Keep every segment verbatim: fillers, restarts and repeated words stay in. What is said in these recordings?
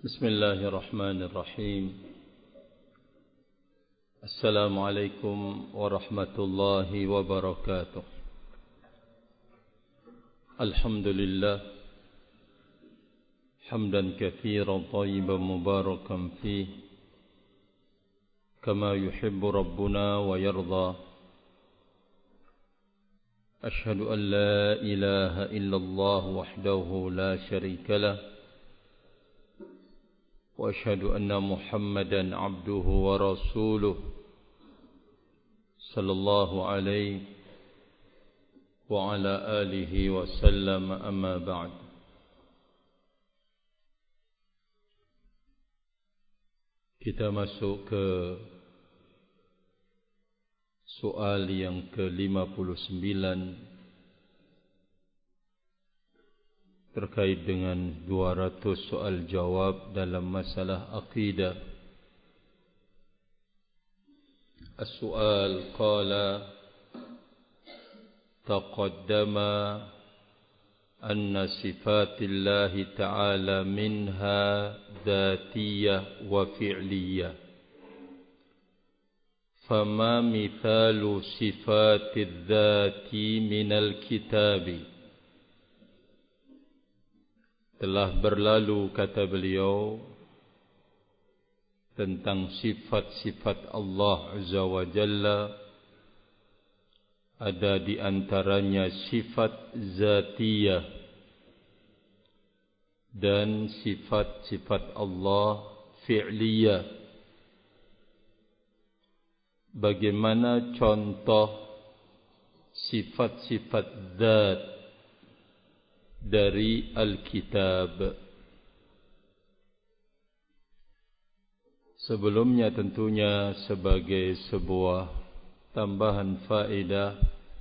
بسم الله الرحمن الرحيم السلام عليكم ورحمة الله وبركاته الحمد لله حمدا كثيرا طيبا مباركا فيه كما يحب ربنا ويرضى أشهد أن لا إله إلا الله وحده لا شريك له وأشهد أن محمدا عبده ورسوله صلى الله عليه وعلى آله وسلم أما بعد. Kita masuk ke soal yang ke lima puluh sembilan terkait dengan dua ratus soal jawab dalam masalah akidah. As-su'al qala taqaddama anna sifatillahi ta'ala minha dhatiyah wa fi'liyah. Fama mithalu sifatidh dhati minal kitabi. Telah berlalu, kata beliau, tentang sifat-sifat Allah Azza wa Jalla. Ada di antaranya sifat zatiyah dan sifat-sifat Allah fi'liyah. Bagaimana contoh sifat-sifat zat dari Alkitab? Sebelumnya tentunya sebagai sebuah tambahan faedah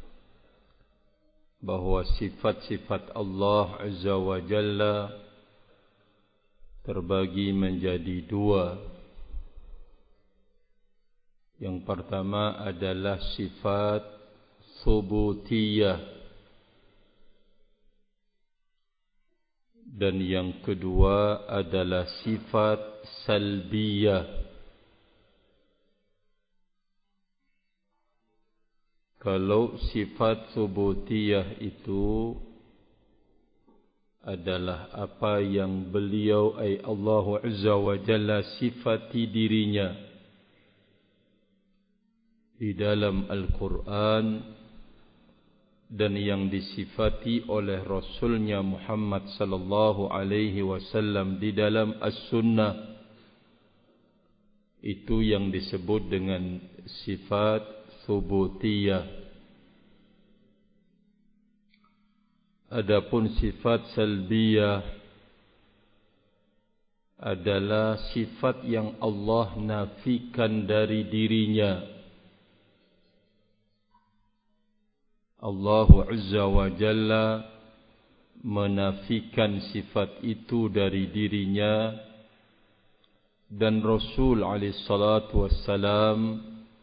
bahawa sifat-sifat Allah Azza wa Jalla terbagi menjadi dua. Yang pertama adalah sifat thubutiyah, dan yang kedua adalah sifat salbiyah. Kalau sifat subutiyah itu adalah apa yang beliau ay Allah Azza wa Jalla sifati dirinya di dalam Al-Quran dan yang disifati oleh Rasulnya Muhammad sallallahu alaihi wasallam di dalam As-Sunnah, itu yang disebut dengan sifat thubutiyah. Adapun sifat salbiyah adalah sifat yang Allah nafikan dari dirinya. Allah Azza wa Jalla menafikan sifat itu dari dirinya, dan Rasul alaihi salatu wassalam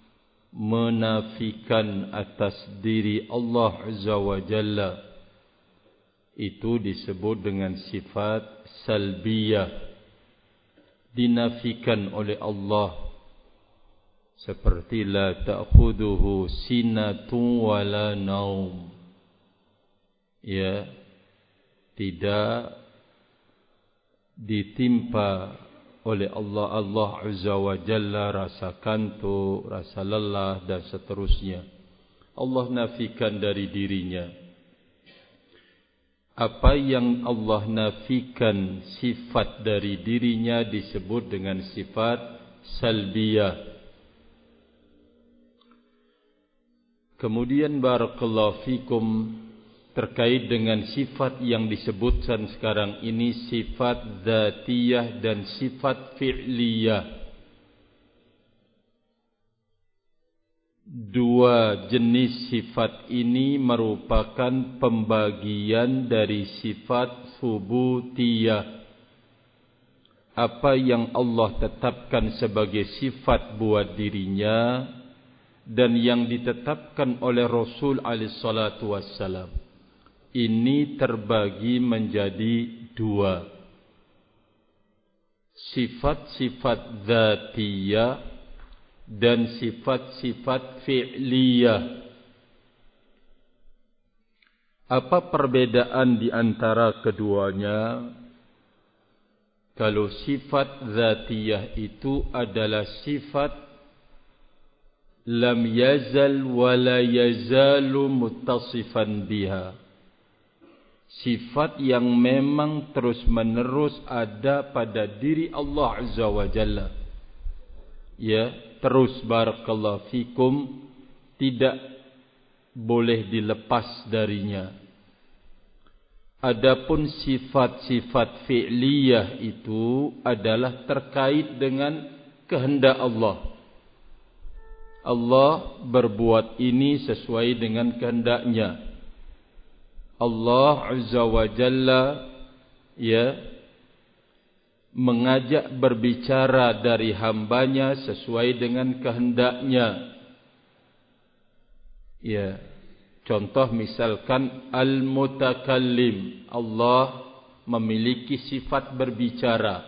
menafikan atas diri Allah Azza wa Jalla. Itu disebut dengan sifat salbiyah, dinafikan oleh Allah. Seperti la ta'khuduhu sinatun wala naum. Ya, tidak ditimpa oleh Allah Allah Azza wa Jalla rasa kantuk, rasa lelah dan seterusnya. Allah nafikan dari dirinya. Apa yang Allah nafikan sifat dari dirinya disebut dengan sifat salbiyah. Kemudian barakallahu fikum, terkait dengan sifat yang disebutkan sekarang ini, sifat zatiyah dan sifat fi'liyah. Dua jenis sifat ini merupakan pembagian dari sifat subutiyah. Apa yang Allah tetapkan sebagai sifat buat dirinya dan yang ditetapkan oleh Rasul alaihi salatu wassalam, ini terbagi menjadi dua. sifat-sifat dzatiyah dan sifat-sifat fi'liyah. Apa perbedaan di antara keduanya? Kalau sifat dzatiyah itu adalah sifat lam yazal wa la yazalu muttasifan biha. Sifat yang memang terus-menerus ada pada diri Allah Azza wa Jalla. Ya, terus barakallahu fikum, tidak boleh dilepas darinya. Adapun sifat-sifat fi'liyah itu adalah terkait dengan kehendak Allah. Allah berbuat ini sesuai dengan kehendaknya. Allah Azza wa Jalla ya mengajak berbicara dari hambanya sesuai dengan kehendaknya. Ya, contoh misalkan al-mutakallim, Allah memiliki sifat berbicara.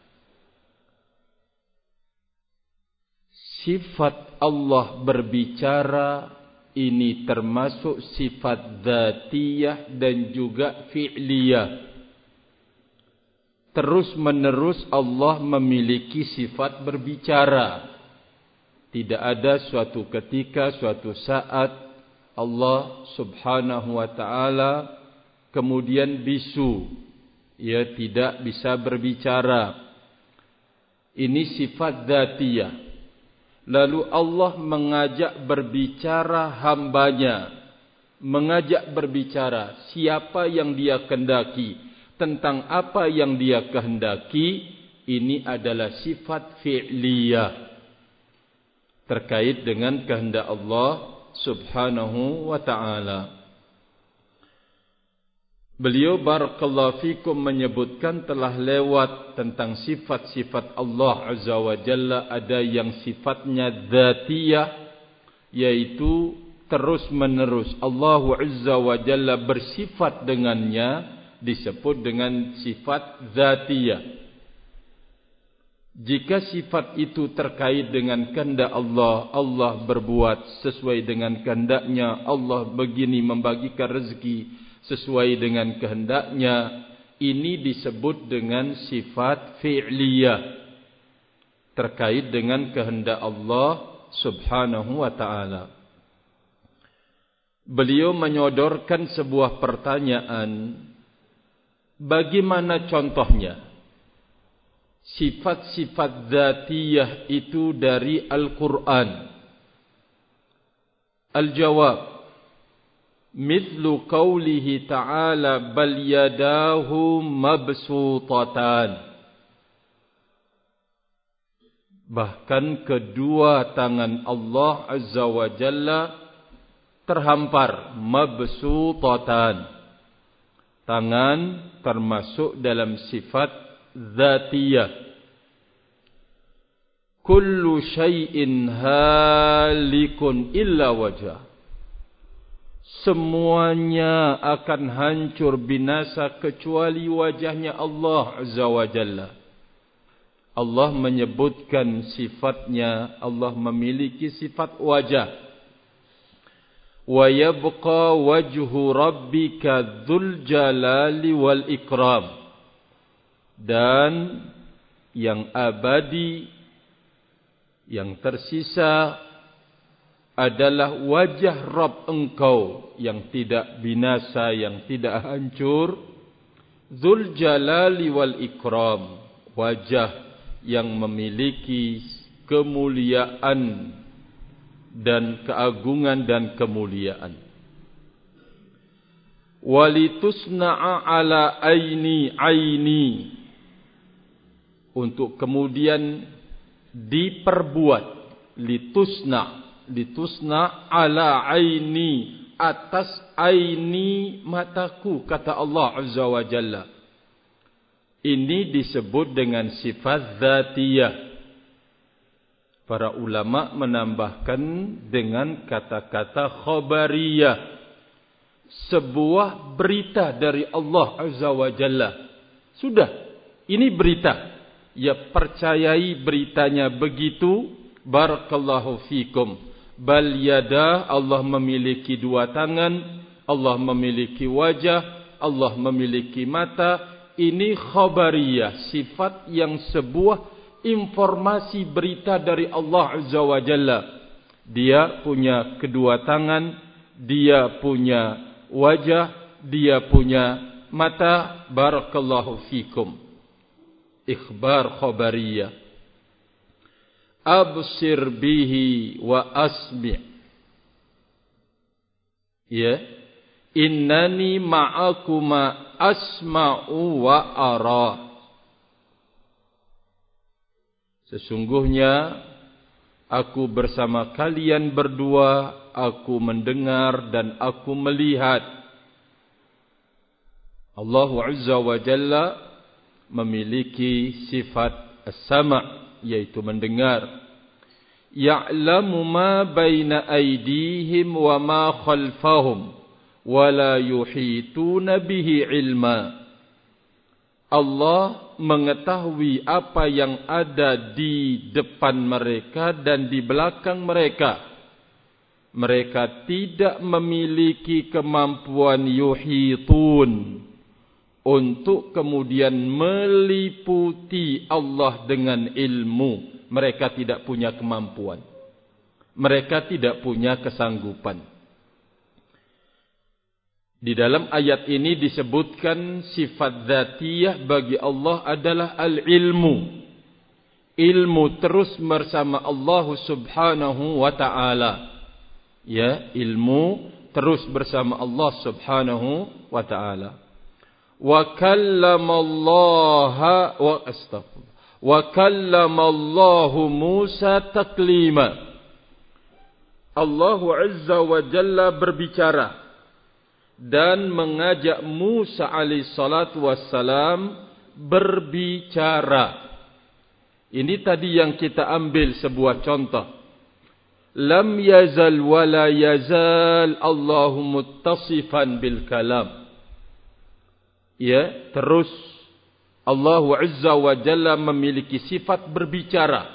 Sifat Allah berbicara ini termasuk sifat dzatiyah dan juga fi'liyah. Terus menerus Allah memiliki sifat berbicara. Tidak ada suatu ketika, suatu saat Allah subhanahu wa ta'ala kemudian bisu. Ia tidak bisa berbicara. Ini sifat dzatiyah. Lalu Allah mengajak berbicara hambanya. Mengajak berbicara siapa yang dia kehendaki, tentang apa yang dia kehendaki. Ini adalah sifat fi'liyah, terkait dengan kehendak Allah subhanahu wa ta'ala. Beliau barakallahu fikum menyebutkan telah lewat tentang sifat-sifat Allah Azza wa Jalla. Ada yang sifatnya dzatiyah, yaitu terus menerus Allah Azza wa Jalla bersifat dengannya, disebut dengan sifat dzatiyah. Jika sifat itu terkait dengan kehendak Allah, Allah berbuat sesuai dengan kehendaknya, Allah begini membagikan rezeki sesuai dengan kehendaknya, ini disebut dengan sifat fi'liyah, terkait dengan kehendak Allah subhanahu wa ta'ala. Beliau menyodorkan sebuah pertanyaan, bagaimana contohnya sifat-sifat dzatiyah itu dari Al-Quran? Al-jawab, mithlu qawlihi ta'ala bal yadahu mabsutatan. Bahkan kedua tangan Allah Azza wa Jalla terhampar, mabsutatan. Tangan termasuk dalam sifat dzatiyah. Kullu syai'in halikun illa wajah. Semuanya akan hancur binasa kecuali wajahnya Allah Azza wa Jalla. Allah menyebutkan sifatnya, Allah memiliki sifat wajah. Wa yabqa wajhu rabbika dzul jalali wal ikram. Dan yang abadi, yang tersisa adalah wajah Rabb engkau yang tidak binasa, yang tidak hancur. Dzul jalali wal ikram, wajah yang memiliki kemuliaan dan keagungan dan kemuliaan. Walitusna'a ala aini aini, untuk kemudian diperbuat, litusna' litusna ala aini, atas aini mataku, kata Allah Azza wa Jalla. Ini disebut dengan sifat dzatiyah. Para ulama menambahkan dengan kata-kata khabariyah, sebuah berita dari Allah Azza wa Jalla. Sudah, ini berita. ya percayai beritanya begitu. Barakallahu fikum. Bal yadah, Allah memiliki dua tangan, Allah memiliki wajah, Allah memiliki mata. Ini khabariyah, sifat yang sebuah informasi berita dari Allah Azza wa Jalla. Dia punya kedua tangan, dia punya wajah, dia punya mata. Barakallahu fikum. Ikhbar khabariyah. Absir bihi wa asmi'. Ya. Innani ma'akuma asma'u wa ara. Sesungguhnya aku bersama kalian berdua, aku mendengar dan aku melihat. Allah Azza wa Jalla memiliki sifat as-sama', yaitu mendengar. Ya'lamu ma baina aydihim wa ma khalfahum wa la yuhituna bihi ilma. Allah mengetahui apa yang ada di depan mereka dan di belakang mereka. Mereka tidak memiliki kemampuan yuhitun untuk kemudian meliputi Allah dengan ilmu. Mereka tidak punya kemampuan. Mereka tidak punya kesanggupan. Di dalam ayat ini disebutkan sifat dzatiyah bagi Allah adalah al-ilmu. Ilmu terus bersama Allah Subhanahu wa ta'ala. Ya, ilmu terus bersama Allah Subhanahu wa ta'ala. Wa kallamallaha wa astaghfirullah wa kallamallahu Musa taklima. Allah Azza wa Jalla berbicara dan mengajak Musa alaihi salatu wassalam berbicara. Ini tadi yang kita ambil sebuah contoh. Lam yazal wa la yazal Allahu muttasifan bil kalam. Ya, terus Allah Azza wa Jalla memiliki sifat berbicara.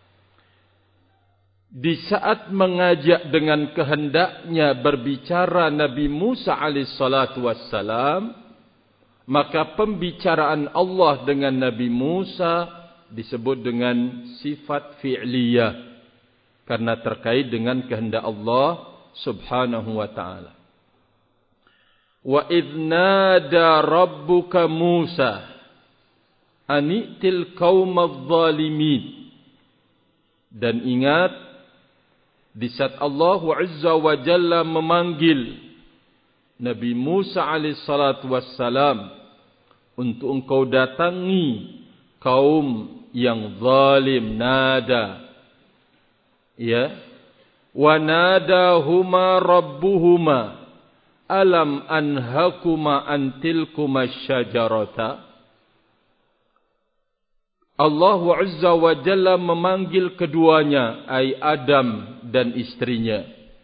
Di saat mengajak dengan kehendaknya berbicara Nabi Musa alaihi salatu wassalam, maka pembicaraan Allah dengan Nabi Musa disebut dengan sifat fi'liyah, karena terkait dengan kehendak Allah Subhanahu wa ta'ala. Wa idh nada rabbuka Musa ani'til qaumadh dhalimin. Dan ingat di saat Allah Azza wa Jalla memanggil Nabi Musa alaihi salatu wassalam untuk engkau datangi kaum yang zalim. Nada, ya, wa nadahuma rabbuhuma alam anhakuma antilkuma syajarata. Allah Azza wa Jalla memanggil keduanya, ai Adam dan istrinya.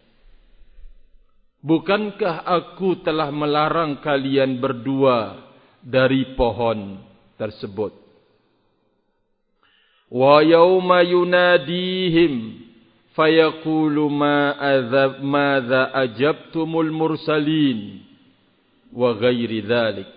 Bukankah aku telah melarang kalian berdua dari pohon tersebut? Wa yauma yunadihim fayaqulu ma adzab madza ajabtumul mursalin wa ghairi dzalik,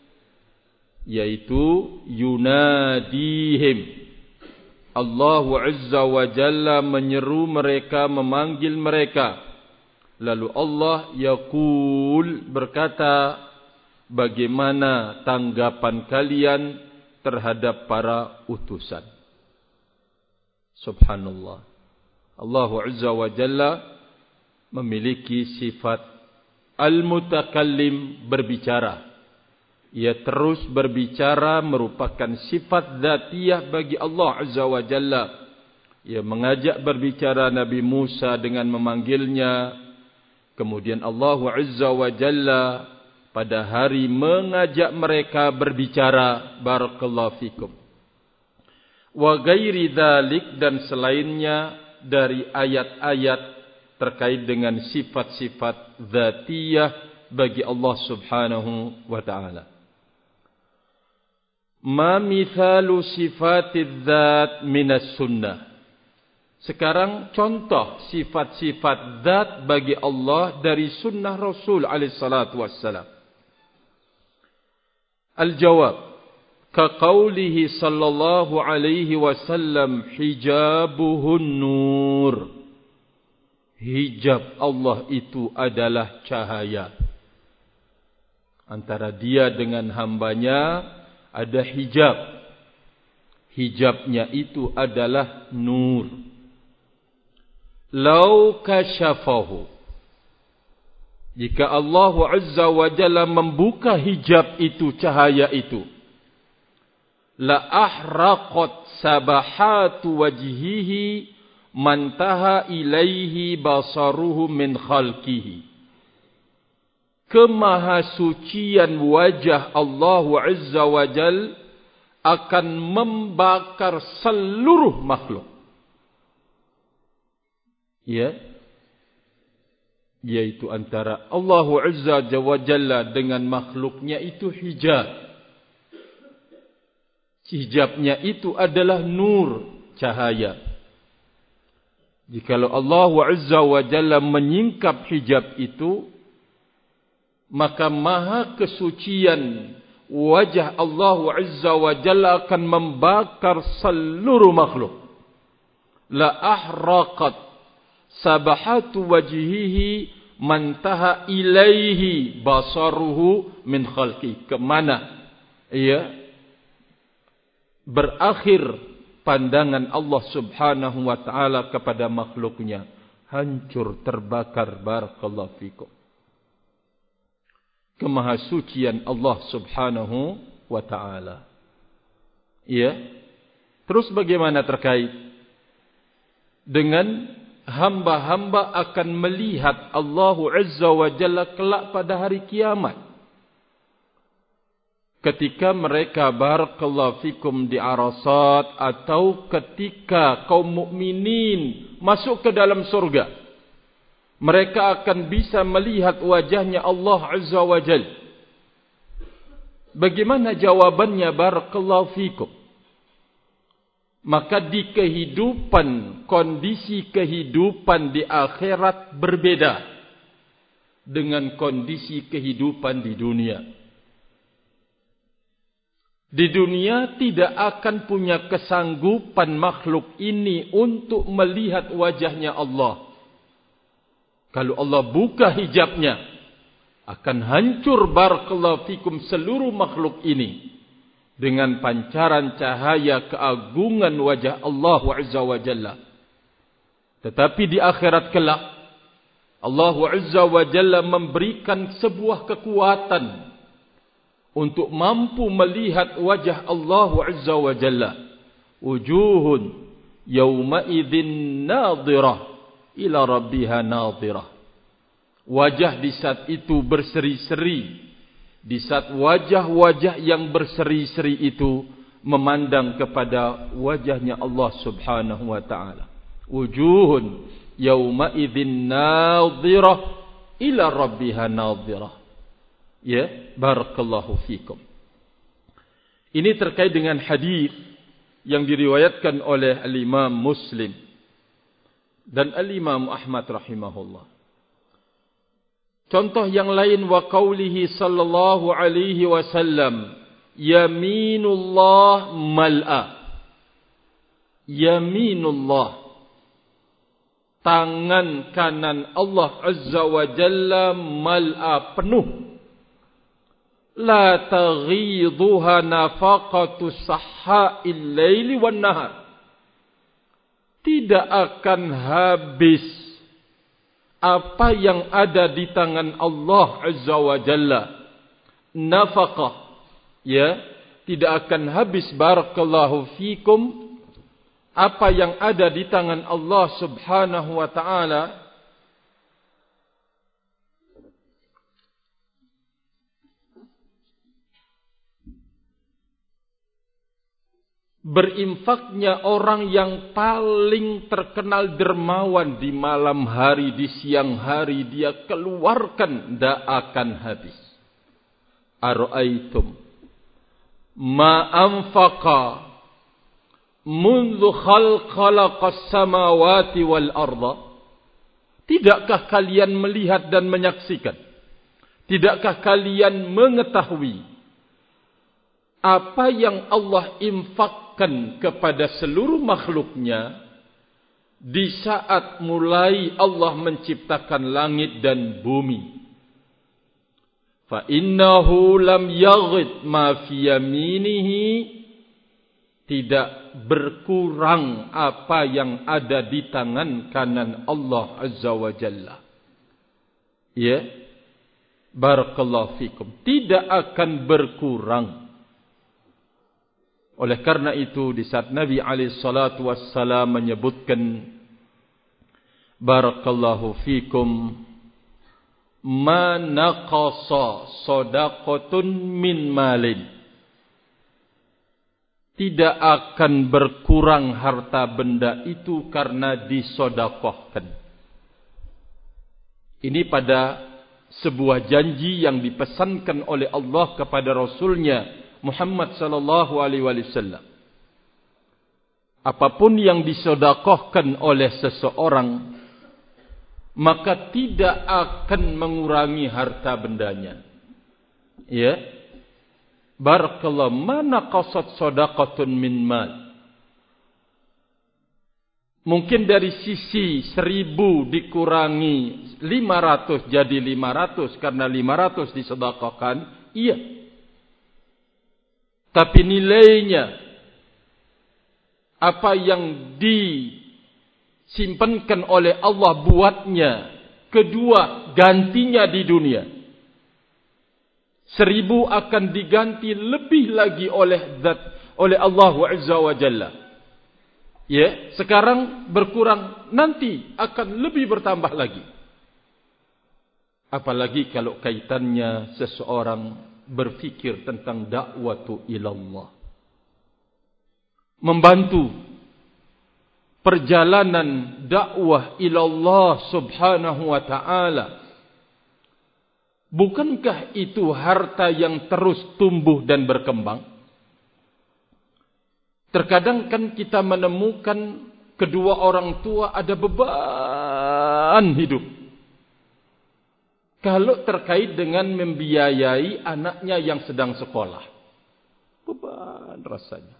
yaitu yunadihim. Allah Azza wa Jalla menyeru mereka, memanggil mereka. Lalu Allah yaqul, berkata, bagaimana tanggapan kalian terhadap para utusan? Subhanallah. Allah Azza wa Jalla memiliki sifat al-mutakallim, berbicara. Ia terus berbicara, merupakan sifat dzatiyah bagi Allah Azza wa Jalla. Ia mengajak berbicara Nabi Musa dengan memanggilnya. Kemudian Allah Azza wa Jalla pada hari mengajak mereka berbicara. Barakallahu fikum. Wa ghairi dzalik, dan selainnya dari ayat-ayat terkait dengan sifat-sifat dzatiyah bagi Allah Subhanahu wa ta'ala. Ma mithalu sifatidz dzat minas sunnah. Sekarang contoh sifat-sifat zat bagi Allah dari sunnah Rasul alaihi salatu wassalam. Al-jawab, ka qawlihi sallallahu alaihi wasallam, hijabuhun nur. Hijab Allah itu adalah cahaya. Antara dia dengan hambanya ada hijab. Hijabnya itu adalah nur. Lau kasyafahu, jika Allah Azza wa Jalla membuka hijab itu, cahaya itu, la ahraqat sabahatu wajhihi mantaha ilaihi basaruhu min khalqihi. Kemahasucian wajah Allah Azza wa Jalla akan membakar seluruh makhluk. Ya, yaitu antara Allah Azza wa Jalla dengan makhluknya itu hijab. Hijabnya itu adalah nur, cahaya. Jikalau Allah Azza wa Jalla menyingkap hijab itu, maka maha kesucian wajah Allah Azza wa Jalla akan membakar seluruh makhluk. La ahraqat sabahatu wajhihi mantaha ilaihi basaruhu min khalqi. Kemana ya berakhir pandangan Allah subhanahu wa ta'ala kepada makhluknya, hancur, terbakar. Barakallahu fikum. Kemahasucian Allah subhanahu wa ta'ala. Ya. Terus bagaimana terkait dengan hamba-hamba akan melihat Allah Azza wa Jalla kelak pada hari kiamat. Ketika mereka barakallahu fikum di Arasat, atau ketika kaum mukminin masuk ke dalam surga, mereka akan bisa melihat wajahnya Allah Azza wa Jalla. Bagaimana jawabannya barakallahu fikum? Maka di kehidupan, kondisi kehidupan di akhirat berbeda dengan kondisi kehidupan di dunia. Di dunia tidak akan punya kesanggupan makhluk ini untuk melihat wajahnya Allah. Kalau Allah buka hijabnya, akan hancur barakallahu fikum seluruh makhluk ini dengan pancaran cahaya keagungan wajah Allah Azza wa Jalla. Tetapi di akhirat kelak, Allah Azza wa Jalla memberikan sebuah kekuatan untuk mampu melihat wajah Allah Azza wa Jalla. Wujuhun yawma idzin nadhirah ila rabbiha nadhirah. Wajah di saat itu berseri-seri. Di saat wajah-wajah yang berseri-seri itu memandang kepada wajahnya Allah subhanahu wa ta'ala. Wujuhun yawma idzin nadhirah ila rabbiha nadhirah. Ya, barakallahu fikum. Ini terkait dengan hadis yang diriwayatkan oleh al-Imam Muslim dan al-Imam Ahmad rahimahullah. Contoh yang lain, wa qaulihi sallallahu alaihi wasallam, yaminullah mal'a. Yaminullah, tangan kanan Allah Azza wa Jalla mal'a, penuh. La taghidhuha nafaqatu sahha'il laili wan nahar. Tidak akan habis apa yang ada di tangan Allah Azza wa Jalla. Nafaqah, ya, tidak akan habis barakallahu fikum apa yang ada di tangan Allah Subhanahu wa taala berinfaknya orang yang paling terkenal dermawan di malam hari, di siang hari dia keluarkan, tidak akan habis. Ara'aitum ma anfaqa mundu khalaqas samawati wal arda. Tidakkah kalian melihat dan menyaksikan? Tidakkah kalian mengetahui apa yang Allah infakkan kepada seluruh makhluknya di saat mulai Allah menciptakan langit dan bumi? Fa innahu lam yaghid ma fi yaminihi. Tidak berkurang apa yang ada di tangan kanan Allah Azza wa Jalla. Ya. Barakallahu fikum. Tidak akan berkurang. Oleh karena itu di saat Nabi alaihi salatu wassalam menyebutkan barakallahu fikum, ma naqasa shadaqatun min malin. Tidak akan berkurang harta benda itu karena disedekahkan. Ini pada sebuah janji yang dipesankan oleh Allah kepada Rasulnya Muhammad sallallahu alaihi wasallam. Apapun yang disedekahkan oleh seseorang, maka tidak akan mengurangi harta bendanya. Ya. Barakallahu, mana qasad sadaqatun min mal. Mungkin dari sisi seribu dikurangi lima ratus jadi lima ratus karena lima ratus disedekahkan, iya. Tapi nilainya, apa yang disimpankan oleh Allah buatnya, kedua gantinya di dunia. Seribu akan diganti lebih lagi oleh zat, oleh Allah Azza wa Jalla. Ya, sekarang berkurang, nanti akan lebih bertambah lagi. Apalagi kalau kaitannya seseorang berfikir tentang dakwatu ilallah. Membantu perjalanan dakwah ilallah subhanahu wa ta'ala. Bukankah itu harta yang terus tumbuh dan berkembang? Terkadang kan kita menemukan kedua orang tua ada beban hidup. Kalau terkait dengan membiayai anaknya yang sedang sekolah. Beban rasanya.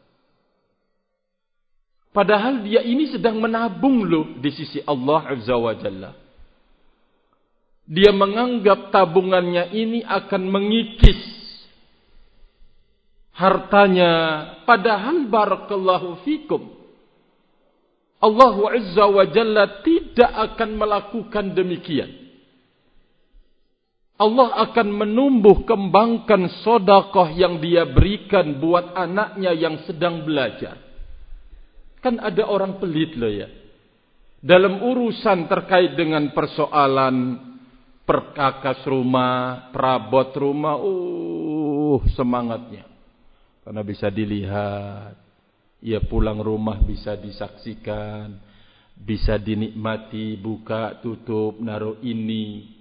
Padahal dia ini sedang menabung loh di sisi Allah Azza wa Jalla. Dia menganggap tabungannya ini akan mengikis hartanya. Padahal barakallahu fikum, Allah Azza wa Jalla tidak akan melakukan demikian. Allah akan menumbuh kembangkan sedekah yang dia berikan buat anaknya yang sedang belajar. Kan ada orang pelit loh ya. Dalam urusan terkait dengan persoalan perkakas rumah, perabot rumah, uh semangatnya. Karena bisa dilihat, ya pulang rumah bisa disaksikan, bisa dinikmati, buka, tutup, naruh ini.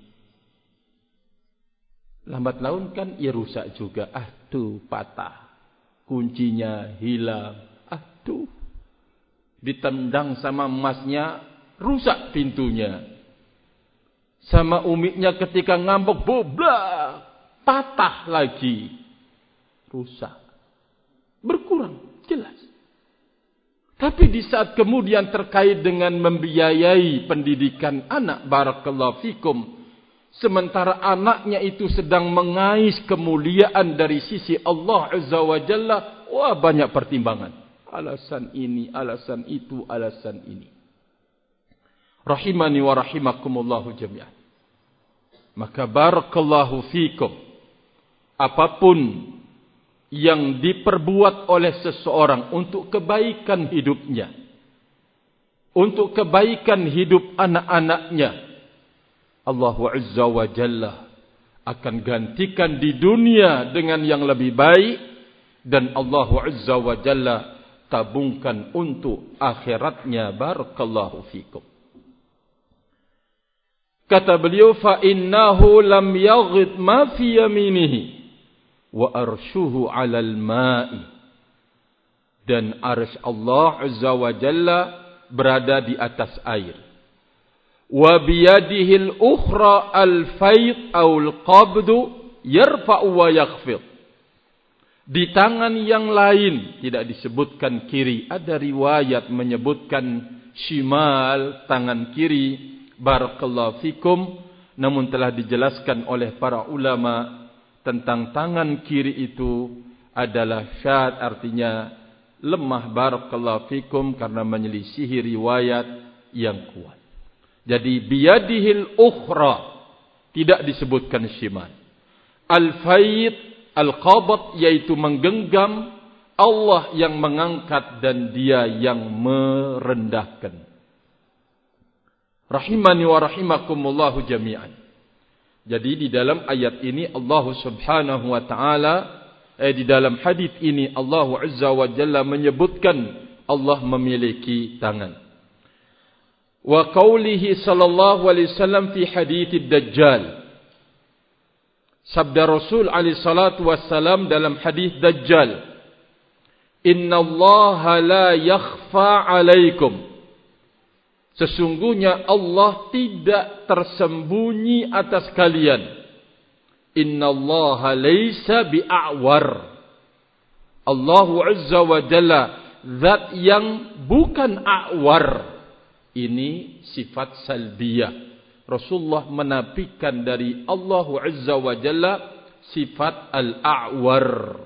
Lambat laun kan ia rusak juga. Aduh, patah. Kuncinya hilang. Aduh. Ditendang sama emasnya, rusak pintunya. Sama umiknya ketika ngambek, boblak, patah lagi, rusak, berkurang, jelas. Tapi di saat kemudian terkait dengan membiayai pendidikan anak, barakallahu fikum, sementara anaknya itu sedang mengais kemuliaan dari sisi Allah Azza wa Jalla, wah banyak pertimbangan. Alasan ini, alasan itu, alasan ini. Rahimani wa rahimakumullahu jami'an. Maka barakallahu fikum, apapun yang diperbuat oleh seseorang untuk kebaikan hidupnya, untuk kebaikan hidup anak-anaknya, Allah Azza wa Jalla akan gantikan di dunia dengan yang lebih baik, dan Allah Azza wa Jalla tabungkan untuk akhiratnya. Barakallahu fikum. Kata beliau, fa innahu lam yaghid ma fi yaminihi. wa arshuhu 'alal ma'i, dan arsy Allah Azza wa Jalla berada di atas air. Wa biyadihil ukhra al-fayd aw al-qabdu yarfa'u wa yakhfid. Di tangan yang lain, tidak disebutkan kiri, ada riwayat menyebutkan shimal, tangan kiri, barakallahu fikum, namun telah dijelaskan oleh para ulama tentang tangan kiri itu adalah syad, artinya lemah, barakallahu fikum, karena menyelisihi riwayat yang kuat. Jadi biyadihil ukhra, tidak disebutkan shimal. Al-fayd, al-qabd, yaitu menggenggam, Allah yang mengangkat dan Dia yang merendahkan. Rahimani wa rahimakumullahu jami'an. Jadi di dalam ayat ini Allah Subhanahu wa taala, eh di dalam hadis ini Allah Azza wa Jalla menyebutkan Allah memiliki tangan. Wa qaulihi sallallahu alaihi wasallam fi hadits ad-dajjal. Sabda Rasul alaihi salatu wassalam dalam hadis Dajjal, Inna Allah la yakhfa alaikum. Sesungguhnya Allah tidak tersembunyi atas kalian. Inna Allah laysa bi'awar. Allah Azza wa Jalla, zat yang bukan a'war. Ini sifat salbiyah. Rasulullah menafikan dari Allah Azza wa Jalla sifat al-a'war.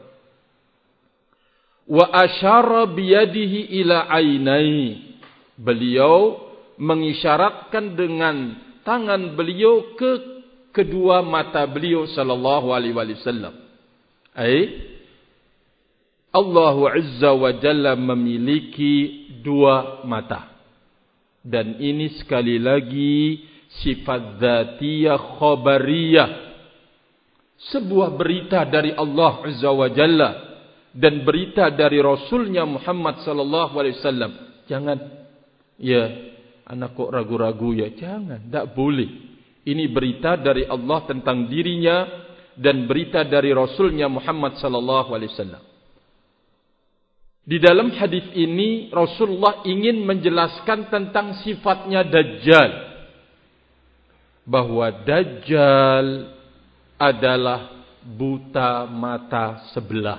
Wa asyara biyadihi ila ainai. Beliau mengisyaratkan dengan tangan beliau ke kedua mata beliau sallallahu alaihi wasallam. Ai Allah Azza wa Jalla memiliki dua mata. Dan ini sekali lagi sifat dzatiyah khabariyah, sebuah berita dari Allah Azza wa Jalla dan berita dari Rasulnya Muhammad sallallahu alaihi wasallam. Jangan, ya anak kok ragu-ragu ya, jangan, tidak boleh. Ini berita dari Allah tentang dirinya dan berita dari Rasulnya Muhammad sallallahu alaihi wasallam. Di dalam hadis ini Rasulullah ingin menjelaskan tentang sifatnya Dajjal, bahwa Dajjal adalah buta mata sebelah,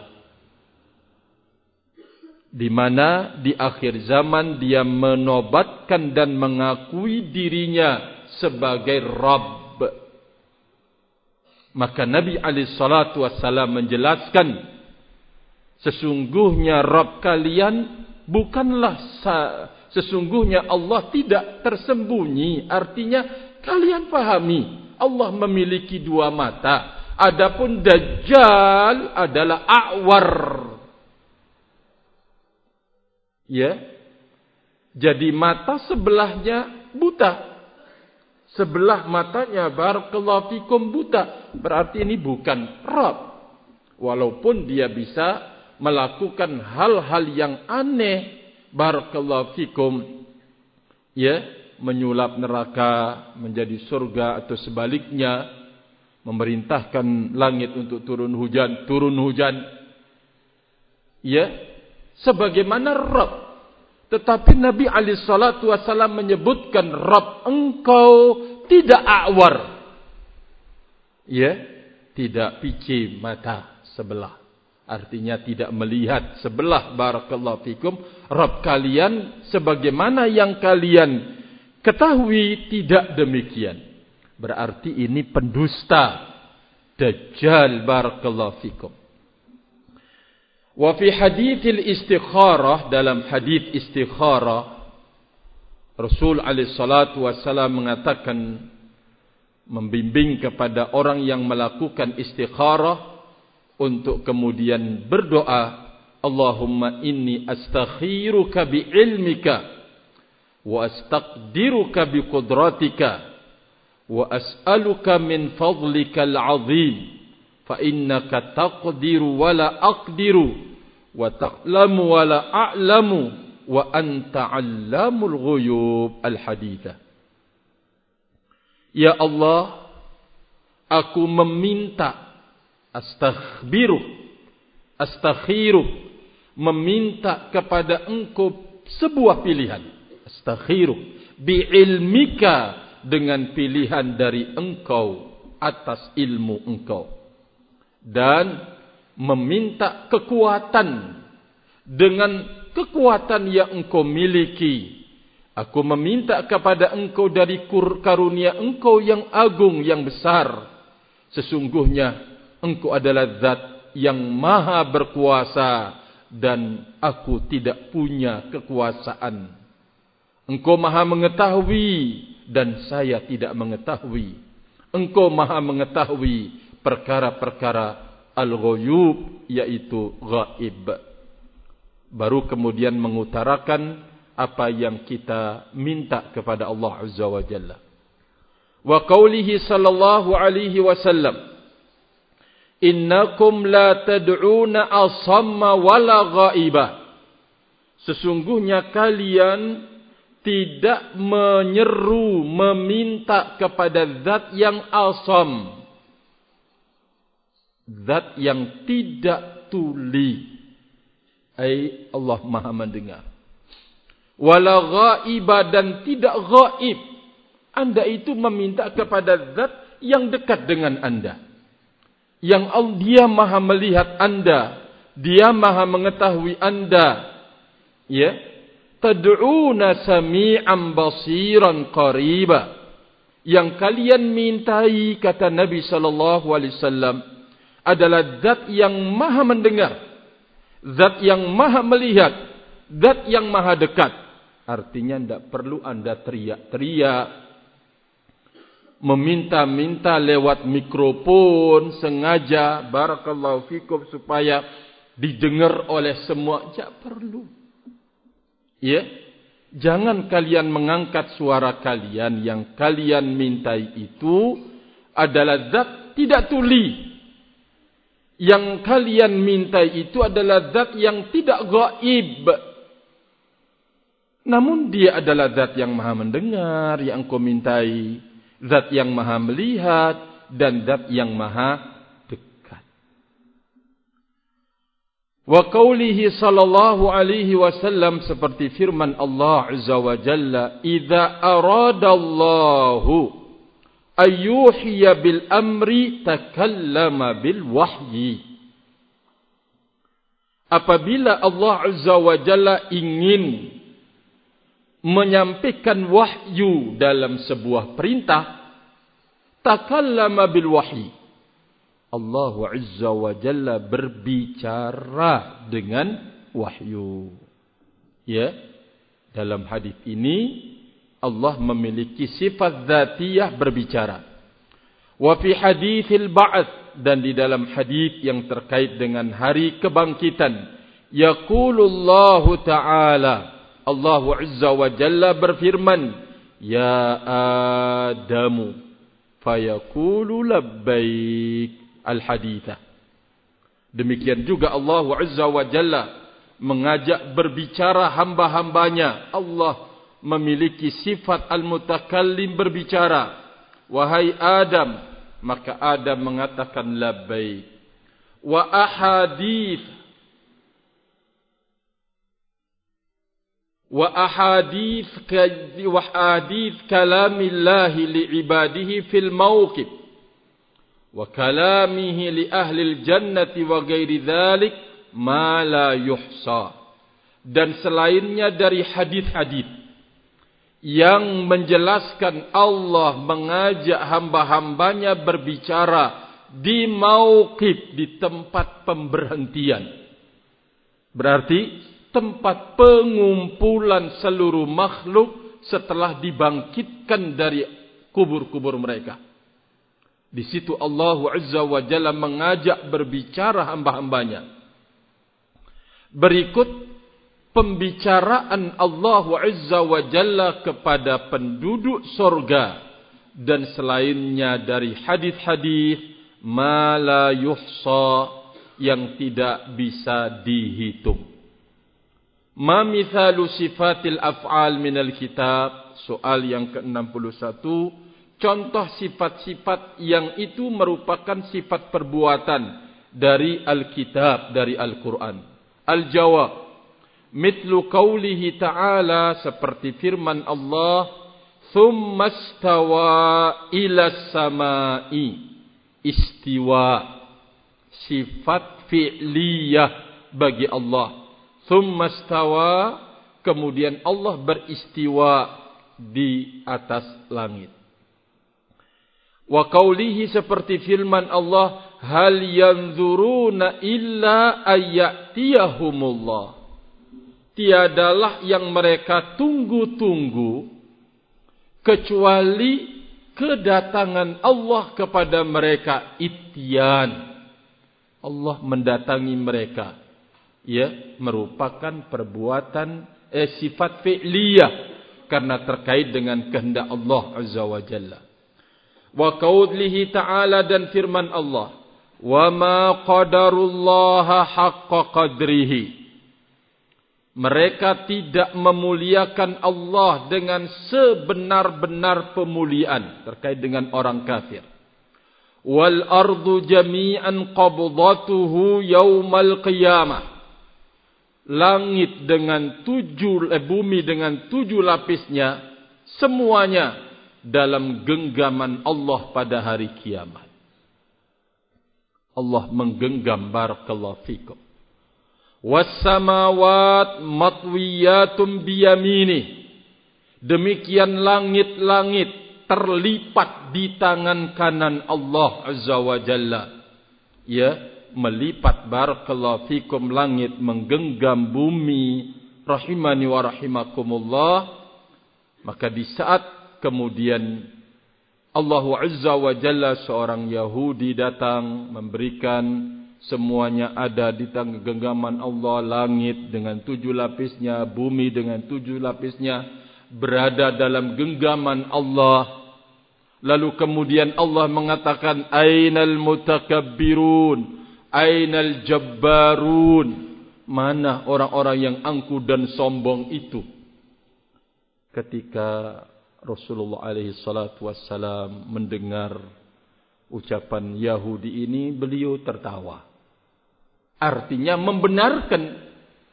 di mana di akhir zaman dia menobatkan dan mengakui dirinya sebagai Rabb. Maka Nabi alaihi salatu wassalam menjelaskan, sesungguhnya Rabb kalian bukanlah sa- sesungguhnya Allah tidak tersembunyi. Artinya kalian pahami, Allah memiliki dua mata. Adapun Dajjal adalah a'war. Ya. Jadi mata sebelahnya buta. Sebelah matanya barakallahu fikum buta. Berarti ini bukan Rabb. Walaupun dia bisa melakukan hal-hal yang aneh, barakallahu fikum, ya, menyulap neraka menjadi surga atau sebaliknya, memerintahkan langit untuk turun hujan, turun hujan, ya, sebagaimana Rabb. Tetapi Nabi alaihi salatu wasallam menyebutkan Rabb engkau tidak a'war, ya, tidak pici mata sebelah, artinya tidak melihat sebelah, barakallahu fikum. Rabb kalian sebagaimana yang kalian ketahui tidak demikian. Berarti ini pendusta Dajjal, barakallahu fikum. Wa fi haditsil istikharah, dalam hadits istikharah Rasul alaihi salatu wasallam mengatakan, membimbing kepada orang yang melakukan istikharah untuk kemudian berdoa, Allahumma inni astakhiruka bi ilmika wa astaqdiruka bi qudratika wa as'aluka min fadlikal azim fa innaka taqdiru wa la aqdiru wa ta'lamu wa la a'lamu wa anta 'allamul ghuyub. Al-hadits. Ya Allah, aku meminta astaghfiru, astakhiru, meminta kepada engkau sebuah pilihan. Astakhiru bi'ilmika, dengan pilihan dari engkau atas ilmu engkau. Dan meminta kekuatan dengan kekuatan yang engkau miliki. Aku meminta kepada engkau dari karunia engkau yang agung, yang besar. Sesungguhnya engkau adalah zat yang maha berkuasa dan aku tidak punya kekuasaan. Engkau maha mengetahui dan saya tidak mengetahui. Engkau maha mengetahui perkara-perkara al-ghuyub, yaitu ghaib. Baru kemudian mengutarakan apa yang kita minta kepada Allah Azza wa Jalla. Wa qawlihi sallallahu alaihi wasallam, innakum la tad'una asamma wala ghaiba. Sesungguhnya kalian tidak menyeru, meminta kepada zat yang asam, zat yang tidak tuli, ai Allah maha mendengar. Wala ghaiba, dan tidak ghaib. Anda itu meminta kepada zat yang dekat dengan Anda, yang dia maha melihat Anda, dia maha mengetahui Anda. Ya, tad'una sami'an basiran qariba. Yang kalian mintai, kata Nabi sallallahu alaihi wasallam, adalah zat yang maha mendengar, zat yang maha melihat, zat yang maha dekat. Artinya tidak perlu Anda teriak-teriak, meminta-minta lewat mikrofon sengaja, barakallahu fikum, supaya didengar oleh semua. Tidak perlu. Ya, jangan kalian mengangkat suara kalian. Yang kalian mintai itu adalah zat tidak tuli. Yang kalian mintai itu adalah zat yang tidak gaib. Namun dia adalah zat yang maha mendengar yang kau mintai, zat yang maha melihat, dan zat yang maha wa qawlihi sallallahu alaihi wasallam, seperti firman Allah Azza wa Jalla, idza aradallahu ayyuhiya bil amri takallama bil wahyi. Apabila Allah Azza wa Jalla ingin menyampaikan wahyu dalam sebuah perintah, takallama bil wahyi. Allah Azza wa Jalla berbicara dengan wahyu. Ya, dalam hadis ini Allah memiliki sifat dzatiyah berbicara. Wa fi haditsil ba'ats, dan di dalam hadis yang terkait dengan hari kebangkitan, yaqulullahu ta'ala, Allah Azza wa Jalla berfirman, ya Adamu fayaqulu labbaik. Al-Hadithah. Demikian juga Allah Azza wa Jalla mengajak berbicara hamba-hambanya. Allah memiliki sifat al-mutakallim, berbicara. Wahai Adam, maka Adam mengatakan labbaik. Wa ahadith wa ahadith wa ahadith kalamillahi li'ibadihi fil mawqif wa kalamihi li ahlil jannati wa ghairi dzalik ma la yuhsa. Dan selainnya dari hadis-hadis yang menjelaskan Allah mengajak hamba-hambanya berbicara di mauqif, di tempat pemberhentian. Berarti tempat pengumpulan seluruh makhluk setelah dibangkitkan dari kubur-kubur mereka. Di situ Allah Azza wa Jalla mengajak berbicara hamba-hambanya. Berikut pembicaraan Allah Azza wa Jalla kepada penduduk surga dan selainnya dari hadis-hadis ma la yuhsa, yang tidak bisa dihitung. Ma mithalu sifatil af'al minal kitab, soal yang ke enam puluh satu. Contoh sifat-sifat yang itu merupakan sifat perbuatan dari Alkitab, dari Al-Quran? Al-jawab, mithlu qawlihi ta'ala, seperti firman Allah, thumma stawa ila samai. Istiwa, sifat fi'liyah bagi Allah. Thumma stawa, kemudian Allah beristiwa di atas langit. Wa qawlihi, seperti firman Allah, hal yanzuruna illa ayyatiyahumullah. Tiadalah yang mereka tunggu-tunggu kecuali kedatangan Allah kepada mereka. Ityan, Allah mendatangi mereka. Ya, merupakan perbuatan eh, sifat fi'liyah karena terkait dengan kehendak Allah Azza wa Jalla. Wa qawlihi ta'ala, dan firman Allah, wa ma qadarullaha haqqa qadrihi. Mereka tidak memuliakan Allah dengan sebenar-benar pemuliaan terkait dengan orang kafir. Wal ardu jami'an qabdatuhu yaumal qiyamah. Langit dengan tujuh, eh, bumi dengan tujuh lapisnya, semuanya dalam genggaman Allah pada hari kiamat. Allah menggenggam, barakallahu fikum. Was-samawat matwiyatum biyamini. Demikian langit-langit terlipat di tangan kanan Allah Azza wa Jalla. Ya, melipat, barakallahu fikum, langit menggenggam bumi, rahimani wa rahimakumullah. Maka di saat kemudian Allah Azza wa Jalla, seorang Yahudi datang memberikan semuanya ada di tangan genggaman Allah, langit dengan tujuh lapisnya, bumi dengan tujuh lapisnya berada dalam genggaman Allah. Lalu kemudian Allah mengatakan, ainal mutakabbirun, ainal jabbarun. Mana orang-orang yang angkuh dan sombong itu? Ketika Rasulullah alaihi salatu wassalam mendengar ucapan Yahudi ini, beliau tertawa. Artinya membenarkan.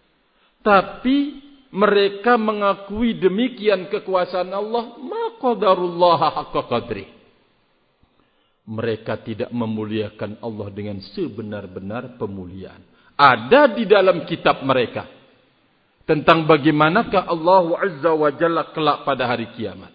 Tapi mereka mengakui demikian kekuasaan Allah, ma qadarullaha haqqa qadri. Mereka tidak memuliakan Allah dengan sebenar-benar pemuliaan. Ada di dalam kitab mereka tentang bagaimanakah Allah Azza wa Jalla kelak pada hari kiamat.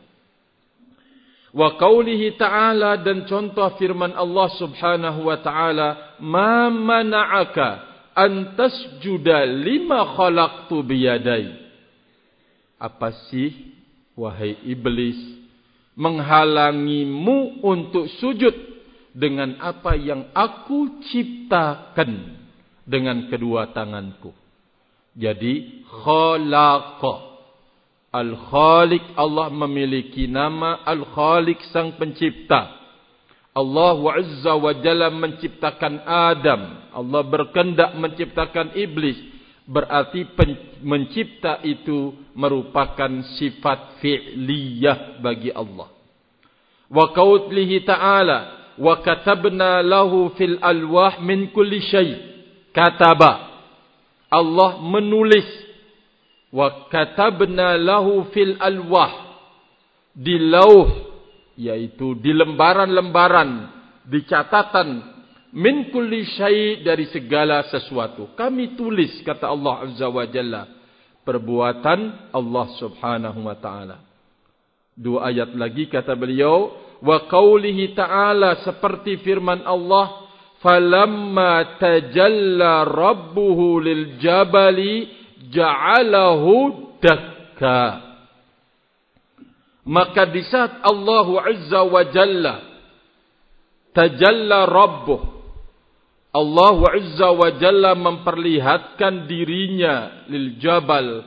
Wa qawlihi ta'ala, dan contoh firman Allah subhanahu wa ta'ala, ma mana'aka an tasjuda lima khalaqtu biyadai. Apa sih, wahai iblis, menghalangimu untuk sujud dengan apa yang aku ciptakan dengan kedua tanganku. Jadi khalaqa, Al-Khaliq, Allah memiliki nama Al-Khaliq, sang pencipta. Allah Azza wa Jalla menciptakan Adam. Allah berkehendak menciptakan iblis. Berarti mencipta itu merupakan sifat fi'liyah bagi Allah. Wa qawlihi ta'ala, wa katabna lahu fil alwah min kulli syai'. Kataba, Allah menulis. Wa katabna lahu fil alwah, di lauh, yaitu di lembaran-lembaran, di catatan, min kulli syai', dari segala sesuatu. Kami tulis, kata Allah Azza wa Jalla, perbuatan Allah subhanahu wa ta'ala. Dua ayat lagi kata beliau, wa qawlihi ta'ala, seperti firman Allah, falamma tajalla rabbuhu lil jabali ja'alahu dakka. Maka di saat Allah Azza wa Jalla tajalla rabbuh, Allah Azza wa Jalla memperlihatkan dirinya lil jabal,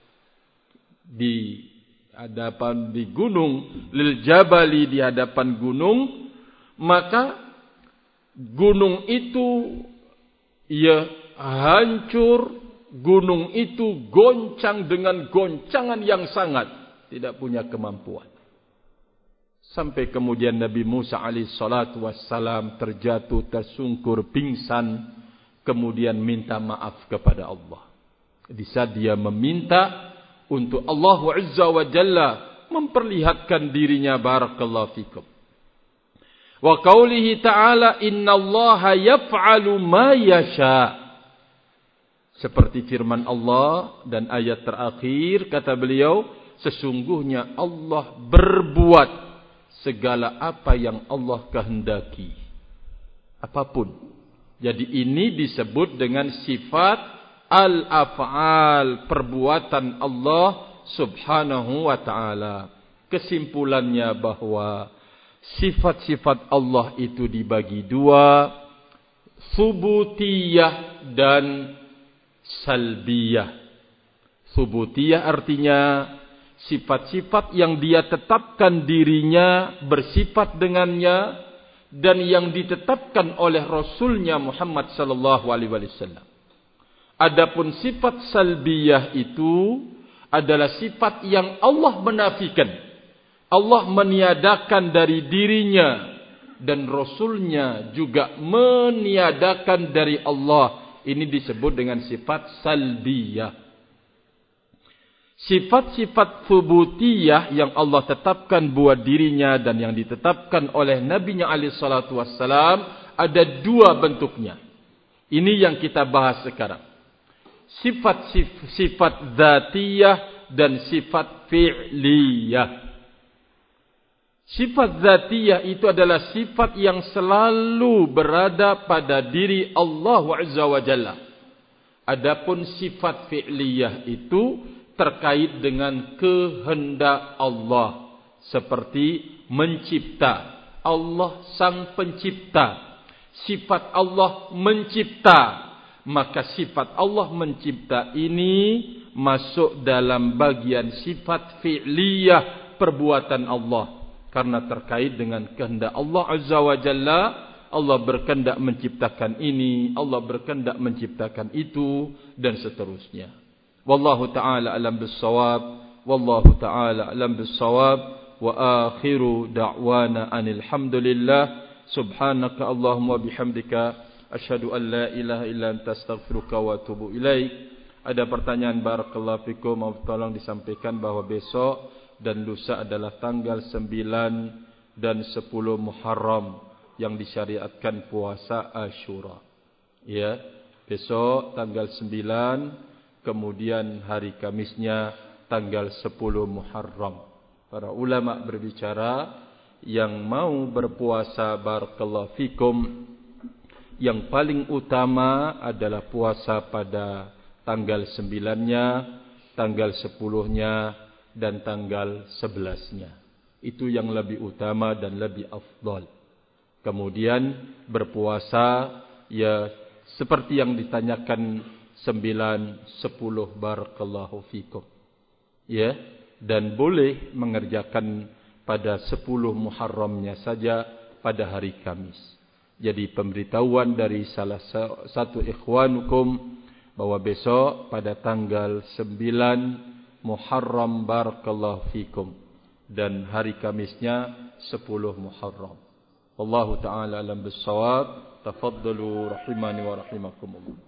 di hadapan di gunung, lil jabali, di hadapan gunung, maka gunung itu ia hancur. Gunung itu goncang dengan goncangan yang sangat, tidak punya kemampuan. Sampai kemudian Nabi Musa alaihissalatu wassalam terjatuh, tersungkur, pingsan. Kemudian minta maaf kepada Allah. Di saat dia meminta untuk Allah Azza wa Jalla memperlihatkan dirinya, barakallahu fikum. Wa qaulihi ta'ala innallaha yaf'alu ma yasha. Seperti firman Allah dan ayat terakhir kata beliau, sesungguhnya Allah berbuat segala apa yang Allah kehendaki. Apapun. Jadi ini disebut dengan sifat al-af'al, perbuatan Allah subhanahu wa ta'ala. Kesimpulannya bahwa sifat-sifat Allah itu dibagi dua, subutiyah dan salbiyah. Subutiyah artinya sifat-sifat yang dia tetapkan dirinya bersifat dengannya dan yang ditetapkan oleh Rasulnya Muhammad sallallahu alaihi wasallam. Adapun sifat salbiyah itu adalah sifat yang Allah menafikan. Allah meniadakan dari dirinya dan Rasulnya juga meniadakan dari Allah. Ini disebut dengan sifat salbiyah. Sifat-sifat subutiyah yang Allah tetapkan buat dirinya dan yang ditetapkan oleh Nabi-Nya alaihi salatu wassalam ada dua bentuknya. Ini yang kita bahas sekarang. Sifat-sifat dzatiyah dan sifat fi'liyah. Sifat zatiyah itu adalah sifat yang selalu berada pada diri Allah Azza wa Jalla. Adapun sifat fi'liyah itu terkait dengan kehendak Allah. Seperti mencipta. Allah sang pencipta. Sifat Allah mencipta. Maka sifat Allah mencipta ini masuk dalam bagian sifat fi'liyah perbuatan Allah. Karena terkait dengan kehendak Allah Azza wa Jalla. Allah berkehendak menciptakan ini, Allah berkehendak menciptakan itu, dan seterusnya. Wallahu ta'ala alam bis-shawab. Wallahu ta'ala alam bis-shawab. Wa akhiru da'wana anil hamdulillah. Subhanaka Allahumma bihamdika. Asyhadu an la ilaha illa anta astaghfiruka wa atubu ilaik. Ada pertanyaan, barakallahu fikum. Mau tolong disampaikan bahwa besok dan lusa adalah tanggal sembilan dan sepuluh Muharram yang disyariatkan puasa Asyura. Ya, besok tanggal sembilan, kemudian hari Kamisnya tanggal sepuluh Muharram. Para ulama berbicara yang mau berpuasa, barakallahu fikum, yang paling utama adalah puasa pada tanggal sembilannya, tanggal sepuluhnya, dan tanggal sebelasnya. Itu yang lebih utama dan lebih afdal. Kemudian berpuasa ya seperti yang ditanyakan sembilan, sepuluh, barakallahu fikum. Ya, dan boleh mengerjakan pada sepuluh Muharramnya saja pada hari Kamis. Jadi pemberitahuan dari salah satu ikhwanukum bahwa besok pada tanggal sembilan Muharram, barakallahu fikum, dan hari Kamisnya sepuluh Muharram. Wallahu ta'ala alam bis-shawab. Tafaddalu rahimani wa rahimakumullah.